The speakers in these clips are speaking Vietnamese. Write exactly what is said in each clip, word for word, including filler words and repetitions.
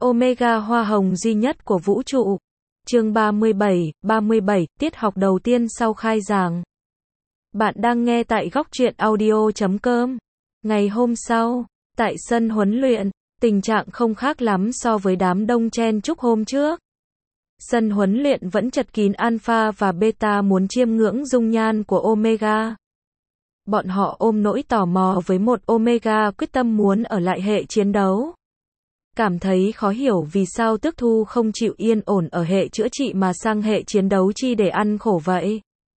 Omega hoa hồng duy nhất của vũ trụ. Chương ba mươi bảy, ba mươi bảy, tiết học đầu tiên sau khai giảng. Bạn đang nghe tại góc truyện audio chấm com. Ngày hôm sau, tại sân huấn luyện, tình trạng không khác lắm so với đám đông chen chúc hôm trước. Sân huấn luyện vẫn chật kín Alpha và Beta muốn chiêm ngưỡng dung nhan của Omega. Bọn họ ôm nỗi tò mò với một Omega quyết tâm muốn ở lại hệ chiến đấu. Cảm thấy khó hiểu vì sao Tước Thu không chịu yên ổn ở hệ chữa trị mà sang hệ chiến đấu chi để ăn khổ vậy.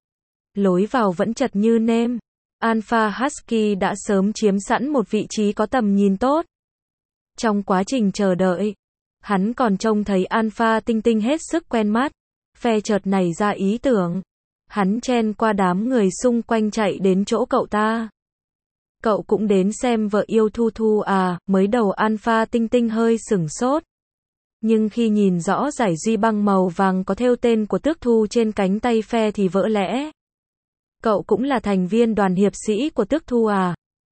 Lối vào vẫn chật như nêm. Alpha Husky đã sớm chiếm sẵn một vị trí có tầm nhìn tốt. Trong quá trình chờ đợi, hắn còn trông thấy Alpha Tinh Tinh hết sức quen mắt. Phe chợt nảy ra ý tưởng. Hắn chen qua đám người xung quanh chạy đến chỗ cậu ta. Cậu cũng đến xem vợ yêu Thu Thu à, mới đầu Alpha Tinh Tinh hơi sửng sốt. Nhưng khi nhìn rõ dải duy băng màu vàng có thêu tên của Tước Thu trên cánh tay phe thì vỡ lẽ. Cậu cũng là thành viên đoàn hiệp sĩ của Tước Thu à?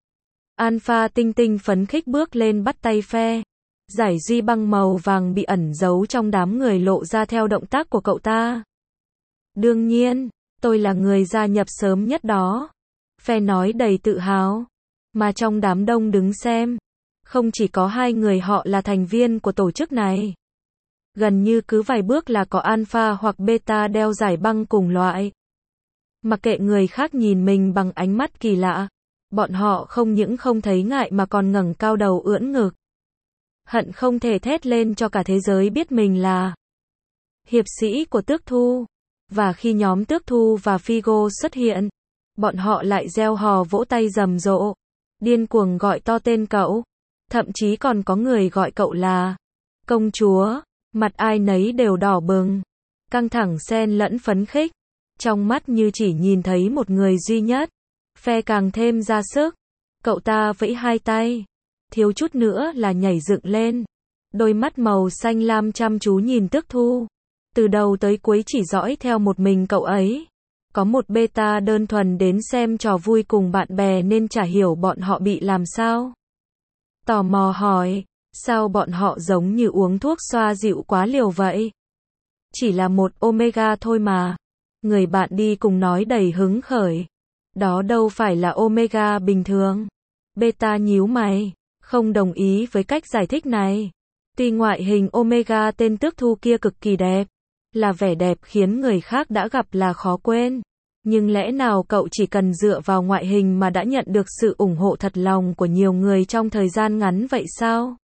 Alpha Tinh Tinh phấn khích bước lên bắt tay phe. Dải duy băng màu vàng bị ẩn giấu trong đám người lộ ra theo động tác của cậu ta. Đương nhiên, tôi là người gia nhập sớm nhất đó. Phe nói đầy tự hào. Mà trong đám đông đứng xem, không chỉ có hai người họ là thành viên của tổ chức này. Gần như cứ vài bước là có Alpha hoặc Beta đeo giải băng cùng loại. Mặc kệ người khác nhìn mình bằng ánh mắt kỳ lạ, bọn họ không những không thấy ngại mà còn ngẩng cao đầu ưỡn ngực. Hận không thể thét lên cho cả thế giới biết mình là hiệp sĩ của Tước Thu. Và khi nhóm Tước Thu và Figo xuất hiện, bọn họ lại reo hò vỗ tay rầm rộ, điên cuồng gọi to tên cậu. Thậm chí còn có người gọi cậu là công chúa. Mặt ai nấy đều đỏ bừng, căng thẳng xen lẫn phấn khích. Trong mắt như chỉ nhìn thấy một người duy nhất. Phe càng thêm ra sức. Cậu ta vẫy hai tay, thiếu chút nữa là nhảy dựng lên. Đôi mắt màu xanh lam chăm chú nhìn Tước Thu. Từ đầu tới cuối chỉ dõi theo một mình cậu ấy. Có một Beta đơn thuần đến xem trò vui cùng bạn bè nên chả hiểu bọn họ bị làm sao. Tò mò hỏi, sao bọn họ giống như uống thuốc xoa dịu quá liều vậy? Chỉ là một Omega thôi mà. Người bạn đi cùng nói đầy hứng khởi. Đó đâu phải là Omega bình thường. Beta nhíu mày, không đồng ý với cách giải thích này. Tuy ngoại hình Omega tên Tước Thu kia cực kỳ đẹp, là vẻ đẹp khiến người khác đã gặp là khó quên. Nhưng lẽ nào cậu chỉ cần dựa vào ngoại hình mà đã nhận được sự ủng hộ thật lòng của nhiều người trong thời gian ngắn vậy sao?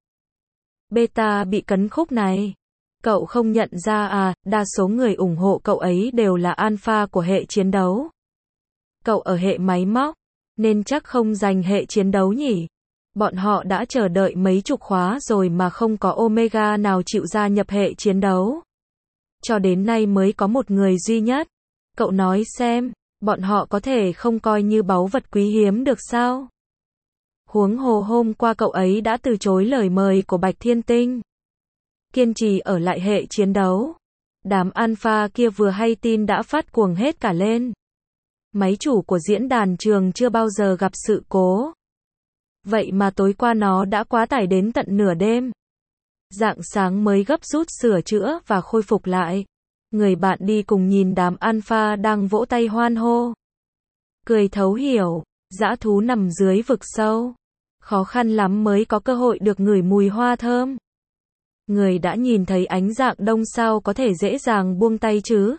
Beta bị cấn khúc này. Cậu không nhận ra à, đa số người ủng hộ cậu ấy đều là Alpha của hệ chiến đấu. Cậu ở hệ máy móc, nên chắc không giành hệ chiến đấu nhỉ? Bọn họ đã chờ đợi mấy chục khóa rồi mà không có Omega nào chịu gia nhập hệ chiến đấu. Cho đến nay mới có một người duy nhất. Cậu nói xem, bọn họ có thể không coi như báu vật quý hiếm được sao? Huống hồ hôm qua cậu ấy đã từ chối lời mời của Bạch Thiên Tinh. Kiên trì ở lại hệ chiến đấu. Đám Alpha kia vừa hay tin đã phát cuồng hết cả lên. Máy chủ của diễn đàn trường chưa bao giờ gặp sự cố. Vậy mà tối qua nó đã quá tải đến tận nửa đêm. Rạng sáng mới gấp rút sửa chữa và khôi phục lại. Người bạn đi cùng nhìn đám Alpha đang vỗ tay hoan hô. Cười thấu hiểu, dã thú nằm dưới vực sâu. Khó khăn lắm mới có cơ hội được ngửi mùi hoa thơm. Người đã nhìn thấy ánh dạng đông sao có thể dễ dàng buông tay chứ.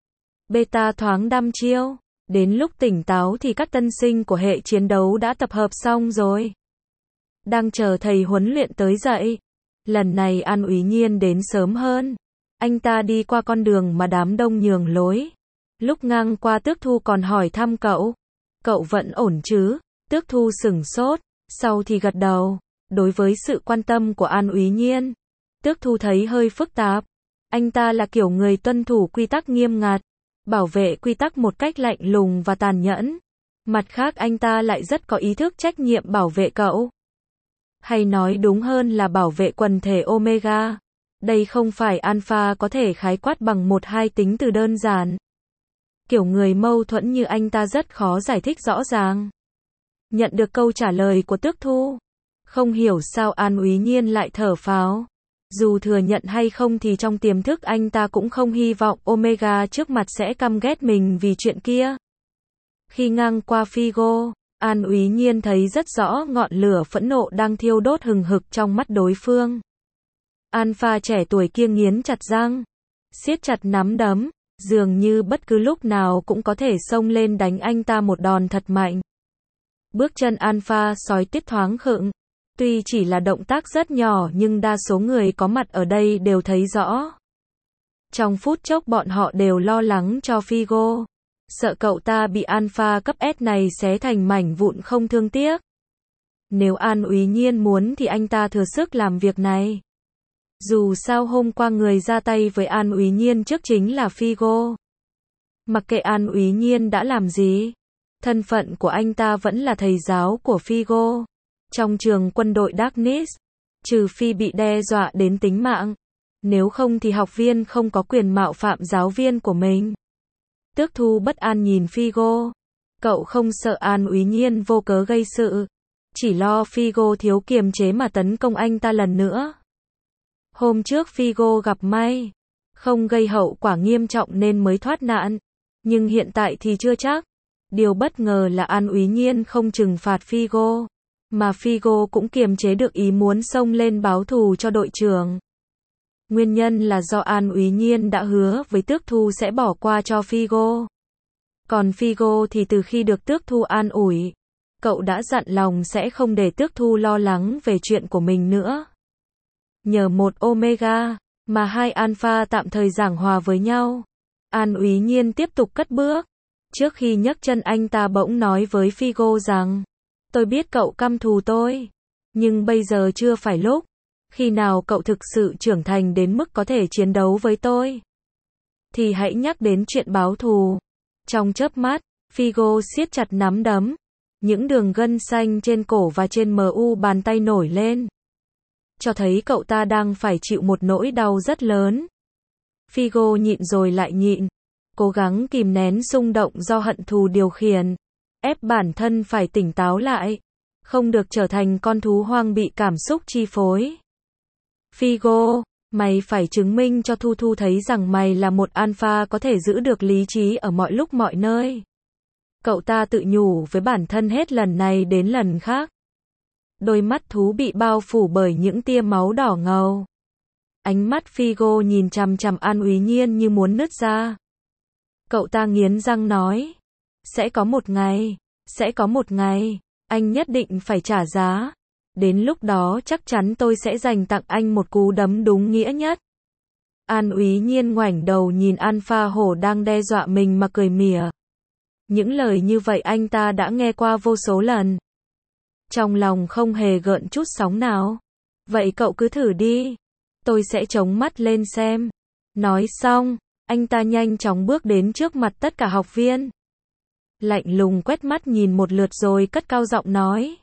Beta thoáng đăm chiêu. Đến lúc tỉnh táo thì các tân sinh của hệ chiến đấu đã tập hợp xong rồi. Đang chờ thầy huấn luyện tới dậy. Lần này An Úy Nhiên đến sớm hơn. Anh ta đi qua con đường mà đám đông nhường lối. Lúc ngang qua Tước Thu còn hỏi thăm cậu. Cậu vẫn ổn chứ? Tước Thu sửng sốt, sau thì gật đầu. Đối với sự quan tâm của An Úy Nhiên, Tước Thu thấy hơi phức tạp. Anh ta là kiểu người tuân thủ quy tắc nghiêm ngặt, bảo vệ quy tắc một cách lạnh lùng và tàn nhẫn. Mặt khác anh ta lại rất có ý thức trách nhiệm bảo vệ cậu. Hay nói đúng hơn là bảo vệ quần thể Omega. Đây không phải Alpha có thể khái quát bằng một hai tính từ đơn giản. Kiểu người mâu thuẫn như anh ta rất khó giải thích rõ ràng. Nhận được câu trả lời của Tước Thu, không hiểu sao An Úy Nhiên lại thở phào. Dù thừa nhận hay không thì trong tiềm thức anh ta cũng không hy vọng Omega trước mặt sẽ căm ghét mình vì chuyện kia. Khi ngang qua Figo, An Úy Nhiên thấy rất rõ ngọn lửa phẫn nộ đang thiêu đốt hừng hực trong mắt đối phương. Alpha trẻ tuổi kia nghiến chặt răng, siết chặt nắm đấm, dường như bất cứ lúc nào cũng có thể xông lên đánh anh ta một đòn thật mạnh. Bước chân Alpha sói tiết thoáng khựng. Tuy chỉ là động tác rất nhỏ nhưng đa số người có mặt ở đây đều thấy rõ. Trong phút chốc bọn họ đều lo lắng cho Figo. Sợ cậu ta bị Alpha cấp S này xé thành mảnh vụn không thương tiếc. Nếu An Úy Nhiên muốn thì anh ta thừa sức làm việc này. Dù sao hôm qua người ra tay với An Úy Nhiên trước chính là Figo. Mặc kệ An Úy Nhiên đã làm gì, thân phận của anh ta vẫn là thầy giáo của Figo. Trong trường quân đội Darkness, trừ phi bị đe dọa đến tính mạng, nếu không thì học viên không có quyền mạo phạm giáo viên của mình. Tước Thu bất an nhìn Figo. Cậu không sợ An Úy Nhiên vô cớ gây sự, chỉ lo Figo thiếu kiềm chế mà tấn công anh ta lần nữa. Hôm trước Figo gặp may, không gây hậu quả nghiêm trọng nên mới thoát nạn, nhưng hiện tại thì chưa chắc. Điều bất ngờ là An Úy Nhiên không trừng phạt Figo, mà Figo cũng kiềm chế được ý muốn xông lên báo thù cho đội trưởng. Nguyên nhân là do An Úy Nhiên đã hứa với Tước Thu sẽ bỏ qua cho Figo. Còn Figo thì từ khi được Tước Thu an ủi, cậu đã dặn lòng sẽ không để Tước Thu lo lắng về chuyện của mình nữa. Nhờ một Omega, mà hai Alpha tạm thời giảng hòa với nhau. An Úy Nhiên tiếp tục cất bước. Trước khi nhấc chân anh ta bỗng nói với Figo rằng, tôi biết cậu căm thù tôi, nhưng bây giờ chưa phải lúc. Khi nào cậu thực sự trưởng thành đến mức có thể chiến đấu với tôi, thì hãy nhắc đến chuyện báo thù. Trong chớp mắt, Figo siết chặt nắm đấm. Những đường gân xanh trên cổ và trên mu bàn tay nổi lên, cho thấy cậu ta đang phải chịu một nỗi đau rất lớn. Figo nhịn rồi lại nhịn, cố gắng kìm nén xung động do hận thù điều khiển, ép bản thân phải tỉnh táo lại, không được trở thành con thú hoang bị cảm xúc chi phối. Figo, mày phải chứng minh cho Thu Thu thấy rằng mày là một alpha có thể giữ được lý trí ở mọi lúc mọi nơi. Cậu ta tự nhủ với bản thân hết lần này đến lần khác. Đôi mắt thú bị bao phủ bởi những tia máu đỏ ngầu. Ánh mắt Figo nhìn chằm chằm An Úy Nhiên như muốn nứt ra. Cậu ta nghiến răng nói, sẽ có một ngày, sẽ có một ngày, anh nhất định phải trả giá. Đến lúc đó chắc chắn tôi sẽ dành tặng anh một cú đấm đúng nghĩa nhất. An Úy Nhiên ngoảnh đầu nhìn Alpha hổ đang đe dọa mình mà cười mỉa. Những lời như vậy anh ta đã nghe qua vô số lần. Trong lòng không hề gợn chút sóng nào. Vậy cậu cứ thử đi. Tôi sẽ chống mắt lên xem. Nói xong, anh ta nhanh chóng bước đến trước mặt tất cả học viên. Lạnh lùng quét mắt nhìn một lượt rồi cất cao giọng nói.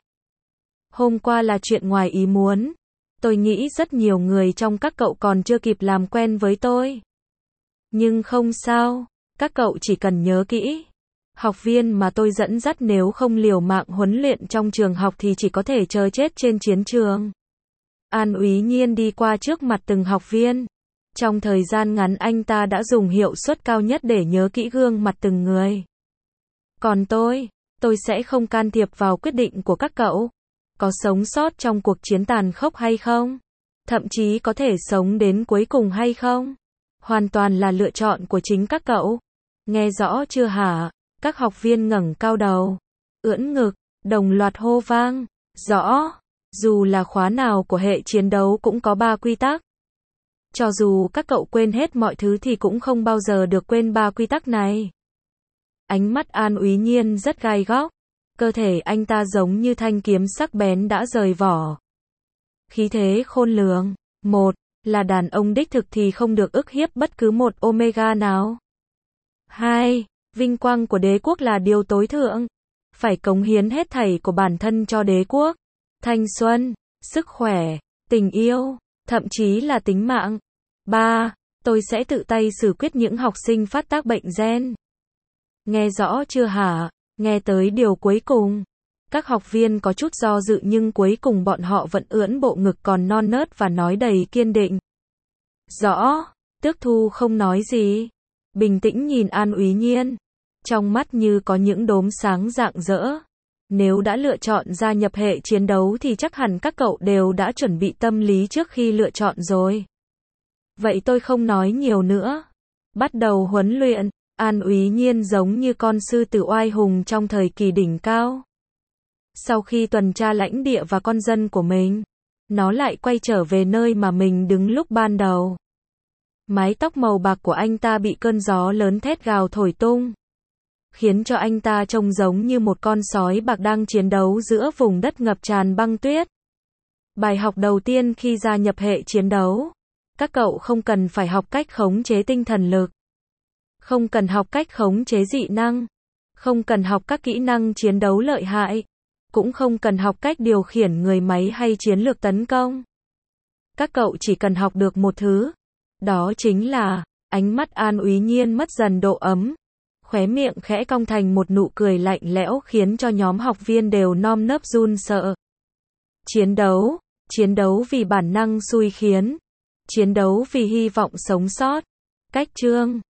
Hôm qua là chuyện ngoài ý muốn. Tôi nghĩ rất nhiều người trong các cậu còn chưa kịp làm quen với tôi. Nhưng không sao, các cậu chỉ cần nhớ kỹ. Học viên mà tôi dẫn dắt nếu không liều mạng huấn luyện trong trường học thì chỉ có thể chờ chết trên chiến trường. An Úy Nhiên đi qua trước mặt từng học viên. Trong thời gian ngắn anh ta đã dùng hiệu suất cao nhất để nhớ kỹ gương mặt từng người. Còn tôi, tôi sẽ không can thiệp vào quyết định của các cậu. Có sống sót trong cuộc chiến tàn khốc hay không? Thậm chí có thể sống đến cuối cùng hay không? Hoàn toàn là lựa chọn của chính các cậu. Nghe rõ chưa hả? Các học viên ngẩng cao đầu, ưỡn ngực, đồng loạt hô vang. Rõ. Dù là khóa nào của hệ chiến đấu cũng có ba quy tắc. Cho dù các cậu quên hết mọi thứ thì cũng không bao giờ được quên ba quy tắc này. Ánh mắt An Úy Nhiên rất gai góc. Cơ thể anh ta giống như thanh kiếm sắc bén đã rời vỏ. Khí thế khôn lường. Một, là đàn ông đích thực thì không được ức hiếp bất cứ một Omega nào. Hai, vinh quang của đế quốc là điều tối thượng. Phải cống hiến hết thảy của bản thân cho đế quốc. Thanh xuân, sức khỏe, tình yêu, thậm chí là tính mạng. Ba, tôi sẽ tự tay xử quyết những học sinh phát tác bệnh gen. Nghe rõ chưa hả? Nghe tới điều cuối cùng. Các học viên có chút do dự nhưng cuối cùng bọn họ vẫn ưỡn bộ ngực còn non nớt và nói đầy kiên định. Rõ, Tước Thu không nói gì. Bình tĩnh nhìn An Úy Nhiên. Trong mắt như có những đốm sáng rạng rỡ. Nếu đã lựa chọn gia nhập hệ chiến đấu thì chắc hẳn các cậu đều đã chuẩn bị tâm lý trước khi lựa chọn rồi. Vậy tôi không nói nhiều nữa. Bắt đầu huấn luyện. An Úy Nhiên giống như con sư tử oai hùng trong thời kỳ đỉnh cao. Sau khi tuần tra lãnh địa và con dân của mình, nó lại quay trở về nơi mà mình đứng lúc ban đầu. Mái tóc màu bạc của anh ta bị cơn gió lớn thét gào thổi tung, khiến cho anh ta trông giống như một con sói bạc đang chiến đấu giữa vùng đất ngập tràn băng tuyết. Bài học đầu tiên khi gia nhập hệ chiến đấu. Các cậu không cần phải học cách khống chế tinh thần lực. Không cần học cách khống chế dị năng. Không cần học các kỹ năng chiến đấu lợi hại. Cũng không cần học cách điều khiển người máy hay chiến lược tấn công. Các cậu chỉ cần học được một thứ. Đó chính là, ánh mắt An Úy Nhiên mất dần độ ấm. Khóe miệng khẽ cong thành một nụ cười lạnh lẽo khiến cho nhóm học viên đều nơm nớp run sợ. Chiến đấu, chiến đấu vì bản năng xui khiến. Chiến đấu vì hy vọng sống sót. Cách chương